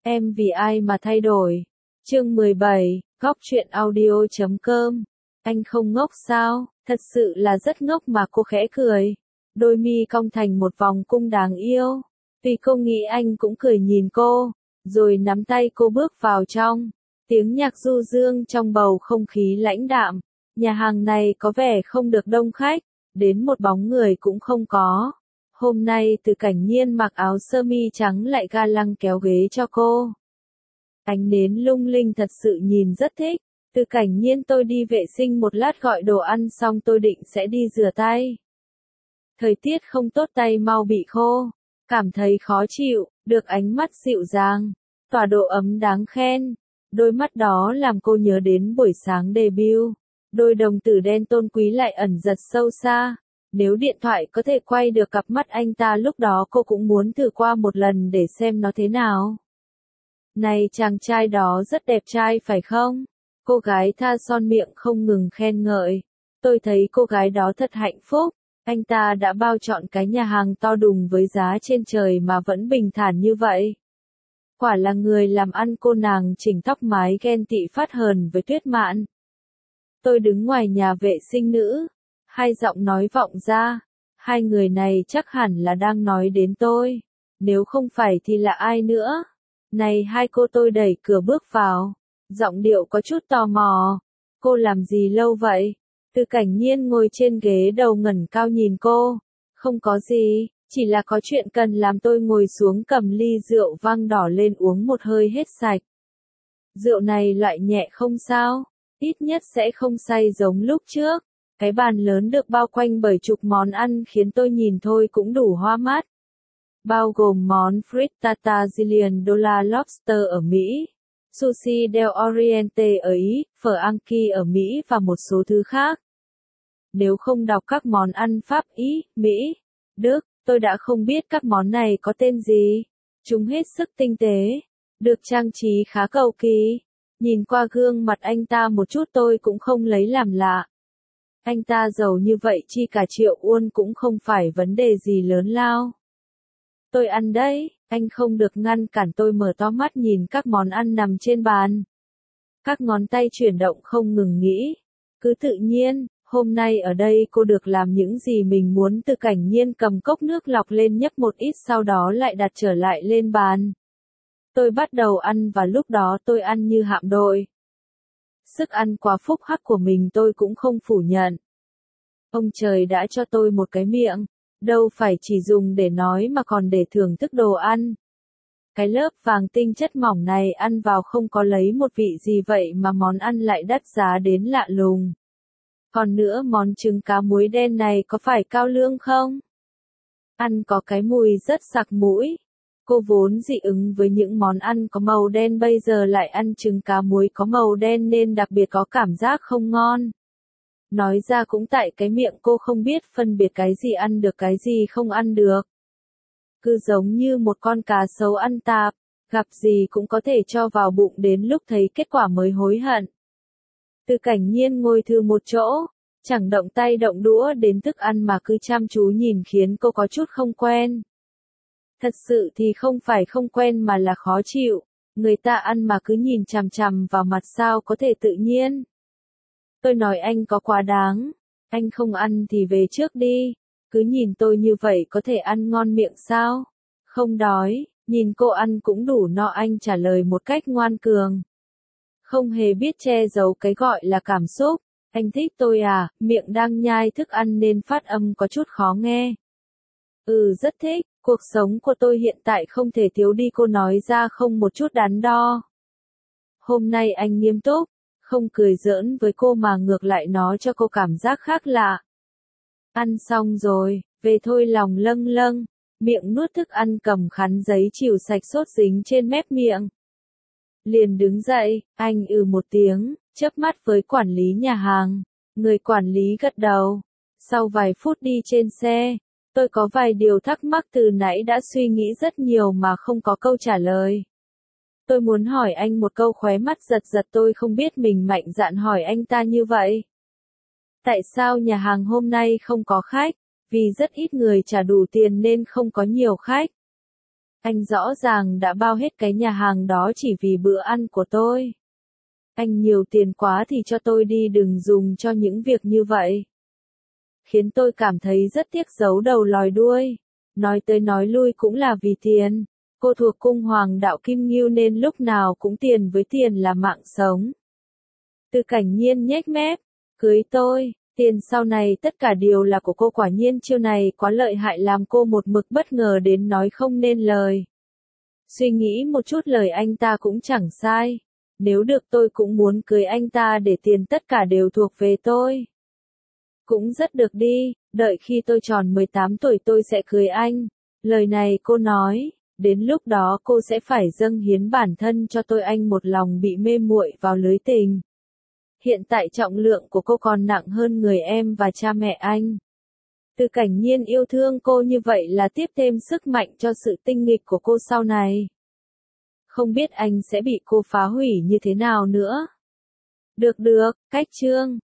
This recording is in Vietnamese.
Em vì ai mà thay đổi? Chương 17, Góc truyện audio.com. Anh không ngốc sao? Thật sự là rất ngốc mà. Cô khẽ cười. Đôi mi cong thành một vòng cung đáng yêu. Vì cô nghĩ anh cũng cười nhìn cô, rồi nắm tay cô bước vào trong. Tiếng nhạc du dương trong bầu không khí lãnh đạm. Nhà hàng này có vẻ không được đông khách, đến một bóng người cũng không có. Hôm nay Từ Cảnh Nhiên mặc áo sơ mi trắng lại ga lăng kéo ghế cho cô. Ánh nến lung linh thật sự nhìn rất thích. Từ Cảnh Nhiên, tôi đi vệ sinh một lát, gọi đồ ăn xong tôi định sẽ đi rửa tay. Thời tiết không tốt, tay mau bị khô. Cảm thấy khó chịu, được ánh mắt dịu dàng, tỏa độ ấm đáng khen. Đôi mắt đó làm cô nhớ đến buổi sáng debut. Đôi đồng tử đen tôn quý lại ẩn giật sâu xa. Nếu điện thoại có thể quay được cặp mắt anh ta lúc đó, cô cũng muốn thử qua một lần để xem nó thế nào. Này, chàng trai đó rất đẹp trai phải không? Cô gái tha son miệng không ngừng khen ngợi. Tôi thấy cô gái đó thật hạnh phúc. Anh ta đã bao trọn cái nhà hàng to đùng với giá trên trời mà vẫn bình thản như vậy. Quả là người làm ăn. Cô nàng chỉnh tóc mái ghen tị phát hờn với Tuyết Mạn. Tôi đứng ngoài nhà vệ sinh nữ. Hai giọng nói vọng ra. Hai người này chắc hẳn là đang nói đến tôi. Nếu không phải thì là ai nữa? Này hai cô, tôi đẩy cửa bước vào. Giọng điệu có chút tò mò. Cô làm gì lâu vậy? Từ Cảnh Nhiên ngồi trên ghế đầu ngẩng cao nhìn cô. Không có gì, chỉ là có chuyện cần làm. Tôi ngồi xuống cầm ly rượu vang đỏ lên uống một hơi hết sạch. Rượu này loại nhẹ không sao? Ít nhất sẽ không say giống lúc trước. Cái bàn lớn được bao quanh bởi chục món ăn khiến tôi nhìn thôi cũng đủ hoa mắt. Bao gồm món frittata Zillion Dollar Lobster ở Mỹ, sushi del Oriente ở Ý, phở Anki ở Mỹ và một số thứ khác. Nếu không đọc các món ăn Pháp, Ý, Mỹ, Đức, tôi đã không biết các món này có tên gì. Chúng hết sức tinh tế, được trang trí khá cầu kỳ. Nhìn qua gương mặt anh ta một chút tôi cũng không lấy làm lạ. Anh ta giàu như vậy, chi cả triệu won cũng không phải vấn đề gì lớn lao. Tôi ăn đấy, anh không được ngăn cản. Tôi mở to mắt nhìn các món ăn nằm trên bàn. Các ngón tay chuyển động không ngừng nghĩ. Cứ tự nhiên, hôm nay ở đây cô được làm những gì mình muốn. Từ Cảnh Nhiên cầm cốc nước lọc lên nhấp một ít, sau đó lại đặt trở lại lên bàn. Tôi bắt đầu ăn và lúc đó tôi ăn như hạm đội. Sức ăn quá phúc hắc của mình tôi cũng không phủ nhận. Ông trời đã cho tôi một cái miệng. Đâu phải chỉ dùng để nói mà còn để thưởng thức đồ ăn. Cái lớp vàng tinh chất mỏng này ăn vào không có lấy một vị gì vậy mà món ăn lại đắt giá đến lạ lùng. Còn nữa, món trứng cá muối đen này có phải cao lương không? Ăn có cái mùi rất sặc mũi. Cô vốn dị ứng với những món ăn có màu đen, bây giờ lại ăn trứng cá muối có màu đen nên đặc biệt có cảm giác không ngon. Nói ra cũng tại cái miệng cô không biết phân biệt cái gì ăn được cái gì không ăn được. Cứ giống như một con cá sấu ăn tạp, gặp gì cũng có thể cho vào bụng, đến lúc thấy kết quả mới hối hận. Từ Cảnh Nhiên ngồi thư một chỗ, chẳng động tay động đũa đến thức ăn mà cứ chăm chú nhìn khiến cô có chút không quen. Thật sự thì không phải không quen mà là khó chịu. Người ta ăn mà cứ nhìn chằm chằm vào mặt sao có thể tự nhiên. Tôi nói anh có quá đáng. Anh không ăn thì về trước đi. Cứ nhìn tôi như vậy có thể ăn ngon miệng sao? Không đói, nhìn cô ăn cũng đủ no. Anh trả lời một cách ngoan cường. Không hề biết che giấu cái gọi là cảm xúc. Anh thích tôi à? Miệng đang nhai thức ăn nên phát âm có chút khó nghe. Rất thích. Cuộc sống của tôi hiện tại không thể thiếu đi. Cô nói ra không một chút đắn đo. Hôm nay anh nghiêm túc. Không cười giỡn với cô mà ngược lại nó cho cô cảm giác khác lạ. Ăn xong rồi, về thôi. Lòng lâng lâng, miệng nuốt thức ăn, cầm khăn giấy chìu sạch sốt dính trên mép miệng. Liền đứng dậy, anh một tiếng, chớp mắt với quản lý nhà hàng. Người quản lý gật đầu. Sau vài phút đi trên xe, tôi có vài điều thắc mắc, từ nãy đã suy nghĩ rất nhiều mà không có câu trả lời. Tôi muốn hỏi anh một câu. Khóe mắt giật giật, tôi không biết mình mạnh dạn hỏi anh ta như vậy. Tại sao nhà hàng hôm nay không có khách? Vì rất ít người trả đủ tiền nên không có nhiều khách. Anh rõ ràng đã bao hết cái nhà hàng đó chỉ vì bữa ăn của tôi. Anh nhiều tiền quá thì cho tôi đi, đừng dùng cho những việc như vậy. Khiến tôi cảm thấy rất tiếc, giấu đầu lòi đuôi. Nói tới nói lui cũng là vì tiền. Cô thuộc cung hoàng đạo Kim Ngưu nên lúc nào cũng tiền với tiền là mạng sống. Từ Cảnh Nhiên nhếch mép, cưới tôi, tiền sau này tất cả đều là của cô. Quả nhiên chiêu này quá lợi hại, làm cô một mực bất ngờ đến nói không nên lời. Suy nghĩ một chút lời anh ta cũng chẳng sai. Nếu được tôi cũng muốn cưới anh ta để tiền tất cả đều thuộc về tôi. Cũng rất được đi, đợi khi tôi tròn 18 tuổi tôi sẽ cưới anh. Lời này cô nói, đến lúc đó cô sẽ phải dâng hiến bản thân cho tôi. Anh một lòng bị mê muội vào lưới tình. Hiện tại trọng lượng của cô còn nặng hơn người em và cha mẹ anh. Từ Cảnh Nhiên yêu thương cô như vậy là tiếp thêm sức mạnh cho sự tinh nghịch của cô sau này. Không biết anh sẽ bị cô phá hủy như thế nào nữa. Được, cách chương.